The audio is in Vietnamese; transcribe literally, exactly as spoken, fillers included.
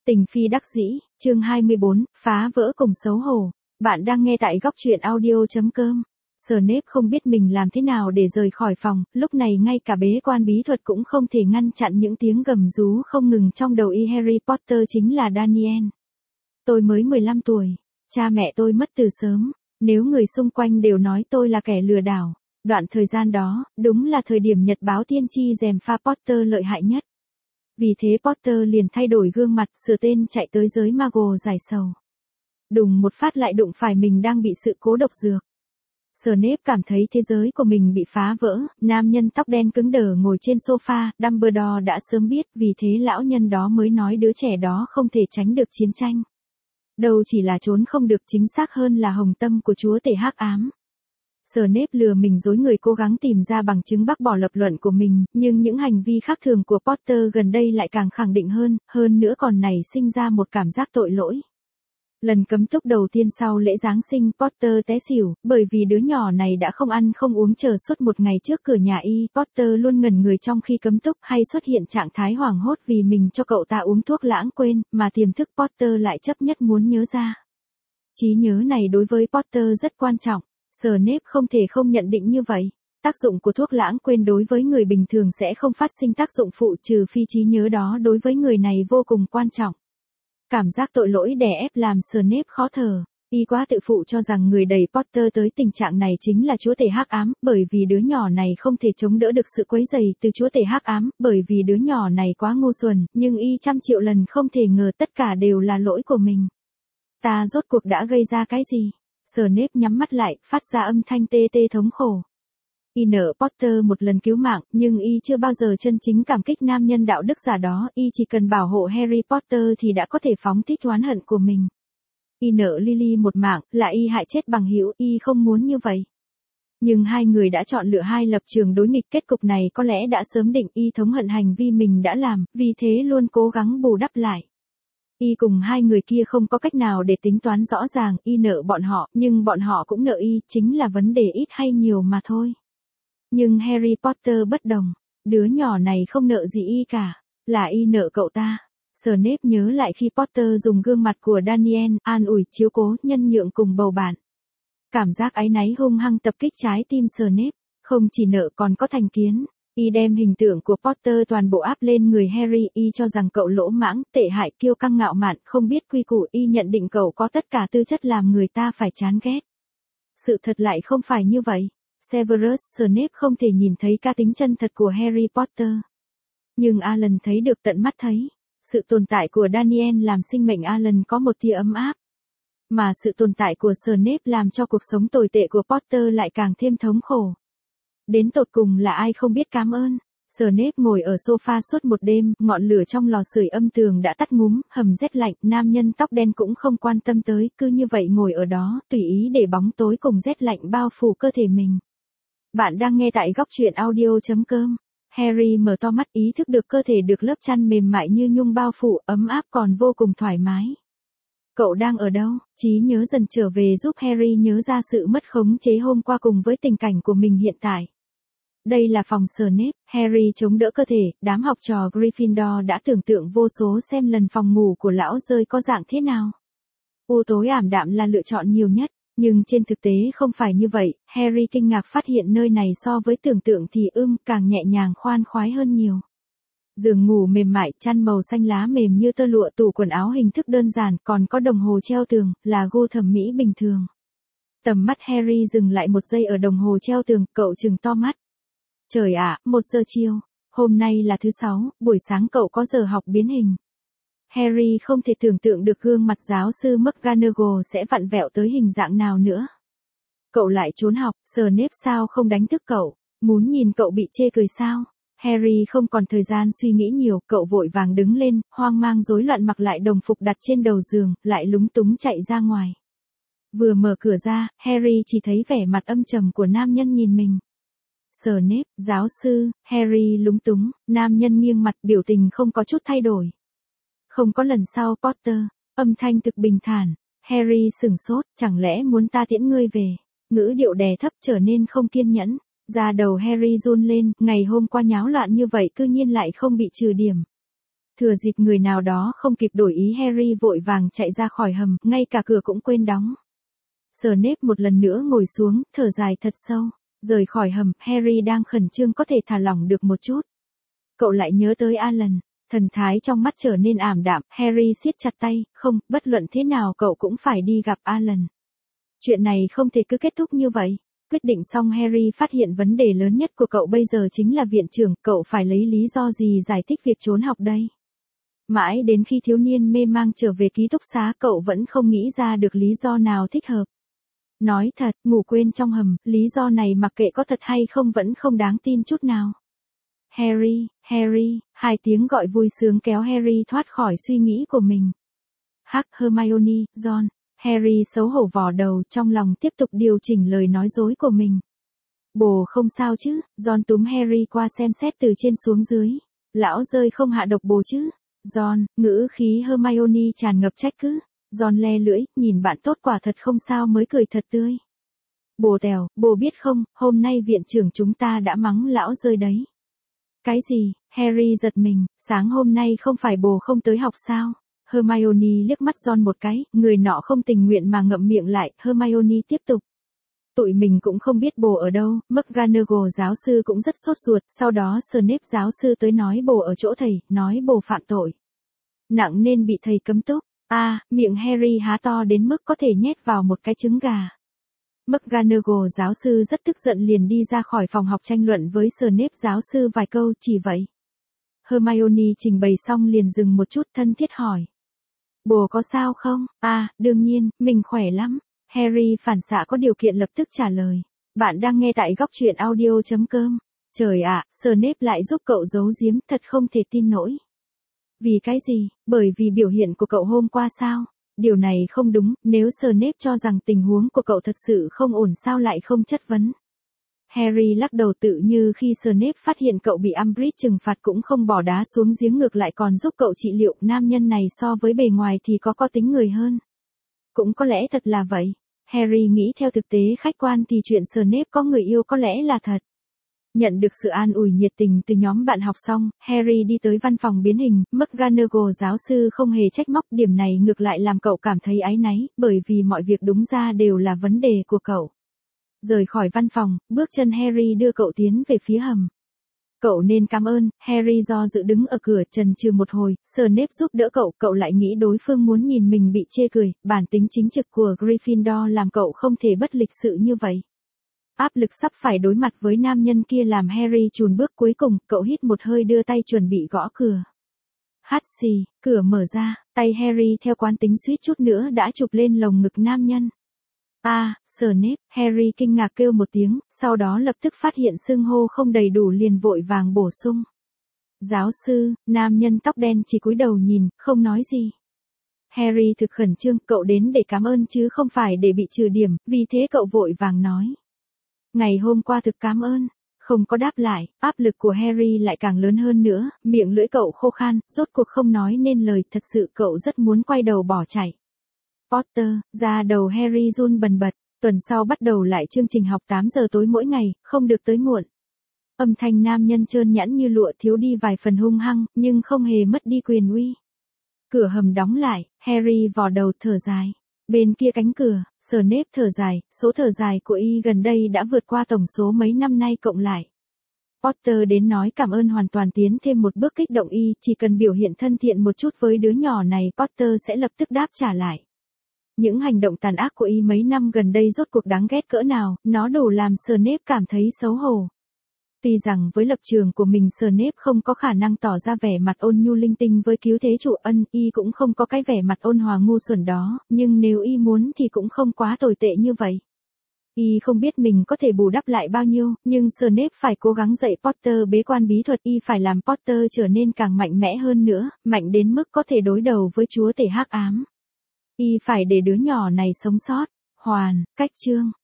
Tình phi đắc dĩ, chương hai mươi bốn, phá vỡ cùng xấu hổ. Bạn đang nghe tại góc truyện audio.com. Snape không biết mình làm thế nào để rời khỏi phòng, lúc này ngay cả bế quan bí thuật cũng không thể ngăn chặn những tiếng gầm rú không ngừng trong đầu y. Harry Potter chính là Daniel. Tôi mới mười lăm tuổi, cha mẹ tôi mất từ sớm, nếu người xung quanh đều nói tôi là kẻ lừa đảo. Đoạn thời gian đó, đúng là thời điểm nhật báo tiên tri gièm pha Potter lợi hại nhất. Vì thế Potter liền thay đổi gương mặt, sửa tên chạy tới giới Muggle giải sầu. Đùng một phát lại đụng phải mình đang bị sự cố độc dược. Snape cảm thấy thế giới của mình bị phá vỡ, nam nhân tóc đen cứng đờ ngồi trên sofa, Dumbledore đã sớm biết, vì thế lão nhân đó mới nói đứa trẻ đó không thể tránh được chiến tranh. Đâu chỉ là trốn không được, chính xác hơn là hồng tâm của chúa tể hắc ám. Snape lừa mình dối người cố gắng tìm ra bằng chứng bác bỏ lập luận của mình, nhưng những hành vi khác thường của Potter gần đây lại càng khẳng định hơn, hơn nữa còn nảy sinh ra một cảm giác tội lỗi. Lần cấm túc đầu tiên sau lễ Giáng sinh, Potter té xỉu, bởi vì đứa nhỏ này đã không ăn không uống chờ suốt một ngày trước cửa nhà y. Potter luôn ngẩn người trong khi cấm túc, hay xuất hiện trạng thái hoảng hốt vì mình cho cậu ta uống thuốc lãng quên, mà tiềm thức Potter lại chấp nhất muốn nhớ ra. Trí nhớ này đối với Potter rất quan trọng. Snape không thể không nhận định như vậy. Tác dụng của thuốc lãng quên đối với người bình thường sẽ không phát sinh tác dụng phụ, trừ phi trí nhớ đó đối với người này vô cùng quan trọng. Cảm giác tội lỗi đè ép làm Snape khó thở. Y quá tự phụ cho rằng người đẩy Potter tới tình trạng này chính là chúa tể hắc ám, bởi vì đứa nhỏ này không thể chống đỡ được sự quấy rầy từ chúa tể hắc ám, bởi vì đứa nhỏ này quá ngu xuẩn, nhưng y trăm triệu lần không thể ngờ tất cả đều là lỗi của mình. Ta rốt cuộc đã gây ra cái gì? Snape nhắm mắt lại, phát ra âm thanh tê tê thống khổ. Y nợ Potter một lần cứu mạng, nhưng y chưa bao giờ chân chính cảm kích nam nhân đạo đức giả đó, y chỉ cần bảo hộ Harry Potter thì đã có thể phóng thích oán hận của mình. Y nợ Lily một mạng, là y hại chết bằng hữu, y không muốn như vậy. Nhưng hai người đã chọn lựa hai lập trường đối nghịch, kết cục này có lẽ đã sớm định, y thống hận hành vi mình đã làm, vì thế luôn cố gắng bù đắp lại. Y cùng hai người kia không có cách nào để tính toán rõ ràng, y nợ bọn họ, nhưng bọn họ cũng nợ y, chính là vấn đề ít hay nhiều mà thôi. Nhưng Harry Potter bất đồng, đứa nhỏ này không nợ gì y cả, là y nợ cậu ta. Snape nhớ lại khi Potter dùng gương mặt của Daniel, an ủi, chiếu cố, nhân nhượng cùng bầu bạn. Cảm giác áy náy hung hăng tập kích trái tim Snape, không chỉ nợ còn có thành kiến. Y đem hình tượng của Potter toàn bộ áp lên người Harry, y cho rằng cậu lỗ mãng, tệ hại, kiêu căng ngạo mạn, không biết quy củ, y nhận định cậu có tất cả tư chất làm người ta phải chán ghét. Sự thật lại không phải như vậy. Severus Snape không thể nhìn thấy cá tính chân thật của Harry Potter. Nhưng Alan thấy được, tận mắt thấy. Sự tồn tại của Daniel làm sinh mệnh Alan có một tia ấm áp. Mà sự tồn tại của Snape làm cho cuộc sống tồi tệ của Potter lại càng thêm thống khổ. Đến tột cùng là ai không biết cảm ơn. Snape ngồi ở sofa suốt một đêm, ngọn lửa trong lò sưởi âm tường đã tắt ngúm, hầm rét lạnh, nam nhân tóc đen cũng không quan tâm tới, cứ như vậy ngồi ở đó, tùy ý để bóng tối cùng rét lạnh bao phủ cơ thể mình. Bạn đang nghe tại góc truyện audio.com. Harry mở to mắt, ý thức được cơ thể được lớp chăn mềm mại như nhung bao phủ, ấm áp còn vô cùng thoải mái. Cậu đang ở đâu? Trí nhớ dần trở về giúp Harry nhớ ra sự mất khống chế hôm qua cùng với tình cảnh của mình hiện tại. Đây là phòng Snape, Harry chống đỡ cơ thể, đám học trò Gryffindor đã tưởng tượng vô số xem lần phòng ngủ của lão rơi có dạng thế nào. U tối ảm đạm là lựa chọn nhiều nhất, nhưng trên thực tế không phải như vậy. Harry kinh ngạc phát hiện nơi này so với tưởng tượng thì ưm càng nhẹ nhàng khoan khoái hơn nhiều. Giường ngủ mềm mại, chăn màu xanh lá mềm như tơ lụa, tủ quần áo hình thức đơn giản, còn có đồng hồ treo tường, là gu thẩm mỹ bình thường. Tầm mắt Harry dừng lại một giây ở đồng hồ treo tường, cậu trừng to mắt. Trời ạ, một giờ chiều, hôm nay là thứ sáu, buổi sáng cậu có giờ học biến hình. Harry không thể tưởng tượng được gương mặt giáo sư McGonagall sẽ vặn vẹo tới hình dạng nào nữa. Cậu lại trốn học, Snape sao không đánh thức cậu, muốn nhìn cậu bị chê cười sao? Harry không còn thời gian suy nghĩ nhiều, cậu vội vàng đứng lên, hoang mang rối loạn mặc lại đồng phục đặt trên đầu giường, lại lúng túng chạy ra ngoài. Vừa mở cửa ra, Harry chỉ thấy vẻ mặt âm trầm của nam nhân nhìn mình. Snape, giáo sư, Harry lúng túng, nam nhân nghiêng mặt, biểu tình không có chút thay đổi. Không có lần sau Potter, âm thanh thực bình thản. Harry sửng sốt, chẳng lẽ muốn ta tiễn ngươi về? Ngữ điệu đè thấp trở nên không kiên nhẫn. Da đầu Harry run lên, ngày hôm qua nháo loạn như vậy cư nhiên lại không bị trừ điểm. Thừa dịp người nào đó không kịp đổi ý Harry vội vàng chạy ra khỏi hầm, ngay cả cửa cũng quên đóng. Snape một lần nữa ngồi xuống, thở dài thật sâu. Rời khỏi hầm, Harry đang khẩn trương có thể thả lỏng được một chút. Cậu lại nhớ tới Alan. Thần thái trong mắt trở nên ảm đạm, Harry siết chặt tay, không, bất luận thế nào cậu cũng phải đi gặp Alan. Chuyện này không thể cứ kết thúc như vậy. Quyết định xong Harry phát hiện vấn đề lớn nhất của cậu bây giờ chính là viện trưởng, cậu phải lấy lý do gì giải thích việc trốn học đây. Mãi đến khi thiếu niên mê mang trở về ký túc xá cậu vẫn không nghĩ ra được lý do nào thích hợp. Nói thật, ngủ quên trong hầm, lý do này mặc kệ có thật hay không vẫn không đáng tin chút nào. Harry, Harry, hai tiếng gọi vui sướng kéo Harry thoát khỏi suy nghĩ của mình. Hắc, Hermione, John. Harry xấu hổ vò đầu trong lòng tiếp tục điều chỉnh lời nói dối của mình. Bồ không sao chứ, John túm Harry qua xem xét từ trên xuống dưới. Lão rơi không hạ độc bồ chứ. John, ngữ khí Hermione tràn ngập trách cứ. John le lưỡi, nhìn bạn tốt quả thật không sao mới cười thật tươi. Bồ tèo, bồ biết không, hôm nay viện trưởng chúng ta đã mắng lão rơi đấy. Cái gì? Harry giật mình, sáng hôm nay không phải bồ không tới học sao? Hermione liếc mắt John một cái, người nọ không tình nguyện mà ngậm miệng lại, Hermione tiếp tục. Tụi mình cũng không biết bồ ở đâu, McGonagall giáo sư cũng rất sốt ruột, sau đó Snape giáo sư tới nói bồ ở chỗ thầy, nói bồ phạm tội. Nặng nên bị thầy cấm túc. A, à, miệng Harry há to đến mức có thể nhét vào một cái trứng gà. McGonagall giáo sư rất tức giận liền đi ra khỏi phòng học tranh luận với Snape giáo sư vài câu, chỉ vậy. Hermione trình bày xong liền dừng một chút thân thiết hỏi. Bồ có sao không? À, đương nhiên, mình khỏe lắm. Harry phản xạ có điều kiện lập tức trả lời. Bạn đang nghe tại góc truyện audio chấm com. Trời ạ, à, Snape lại giúp cậu giấu giếm, thật không thể tin nổi. Vì cái gì? Bởi vì biểu hiện của cậu hôm qua sao? Điều này không đúng, nếu Snape cho rằng tình huống của cậu thật sự không ổn sao lại không chất vấn. Harry lắc đầu tự như khi Snape phát hiện cậu bị Umbridge trừng phạt cũng không bỏ đá xuống giếng ngược lại còn giúp cậu trị liệu, nam nhân này so với bề ngoài thì có có tính người hơn. Cũng có lẽ thật là vậy. Harry nghĩ theo thực tế khách quan thì chuyện Snape có người yêu có lẽ là thật. Nhận được sự an ủi nhiệt tình từ nhóm bạn học xong, Harry đi tới văn phòng biến hình, McGonagall giáo sư không hề trách móc, điểm này ngược lại làm cậu cảm thấy áy náy, bởi vì mọi việc đúng ra đều là vấn đề của cậu. Rời khỏi văn phòng, bước chân Harry đưa cậu tiến về phía hầm. Cậu nên cảm ơn, Harry do dự đứng ở cửa chần chừ một hồi, Snape giúp đỡ cậu, cậu lại nghĩ đối phương muốn nhìn mình bị chê cười, bản tính chính trực của Gryffindor làm cậu không thể bất lịch sự như vậy. Áp lực sắp phải đối mặt với nam nhân kia làm Harry chùn bước, cuối cùng, cậu hít một hơi đưa tay chuẩn bị gõ cửa. Hắt xì, cửa mở ra, tay Harry theo quán tính suýt chút nữa đã chụp lên lồng ngực nam nhân. A, à, Snape, Harry kinh ngạc kêu một tiếng, sau đó lập tức phát hiện xưng hô không đầy đủ liền vội vàng bổ sung. Giáo sư, nam nhân tóc đen chỉ cúi đầu nhìn, không nói gì. Harry thực khẩn trương, cậu đến để cảm ơn chứ không phải để bị trừ điểm, vì thế cậu vội vàng nói. Ngày hôm qua thực cảm ơn. Không có đáp lại, áp lực của Harry lại càng lớn hơn nữa, miệng lưỡi cậu khô khan, rốt cuộc không nói nên lời, thật sự cậu rất muốn quay đầu bỏ chạy. Potter, da đầu Harry run bần bật, tuần sau bắt đầu lại chương trình học tám giờ tối mỗi ngày, không được tới muộn. Âm thanh nam nhân trơn nhẵn như lụa thiếu đi vài phần hung hăng, nhưng không hề mất đi quyền uy. Cửa hầm đóng lại, Harry vò đầu thở dài. Bên kia cánh cửa, Snape thở dài, số thở dài của y gần đây đã vượt qua tổng số mấy năm nay cộng lại. Potter đến nói cảm ơn hoàn toàn tiến thêm một bước kích động y, chỉ cần biểu hiện thân thiện một chút với đứa nhỏ này Potter sẽ lập tức đáp trả lại. Những hành động tàn ác của y mấy năm gần đây rốt cuộc đáng ghét cỡ nào, nó đủ làm Snape cảm thấy xấu hổ. Tuy rằng với lập trường của mình Snape không có khả năng tỏ ra vẻ mặt ôn nhu linh tinh với cứu thế chủ ân, y cũng không có cái vẻ mặt ôn hòa ngu xuẩn đó, nhưng nếu y muốn thì cũng không quá tồi tệ như vậy. Y không biết mình có thể bù đắp lại bao nhiêu, nhưng Snape phải cố gắng dạy Potter bế quan bí thuật, y phải làm Potter trở nên càng mạnh mẽ hơn nữa, mạnh đến mức có thể đối đầu với chúa tể hắc ám. Y phải để đứa nhỏ này sống sót. Hoàn, cách chương.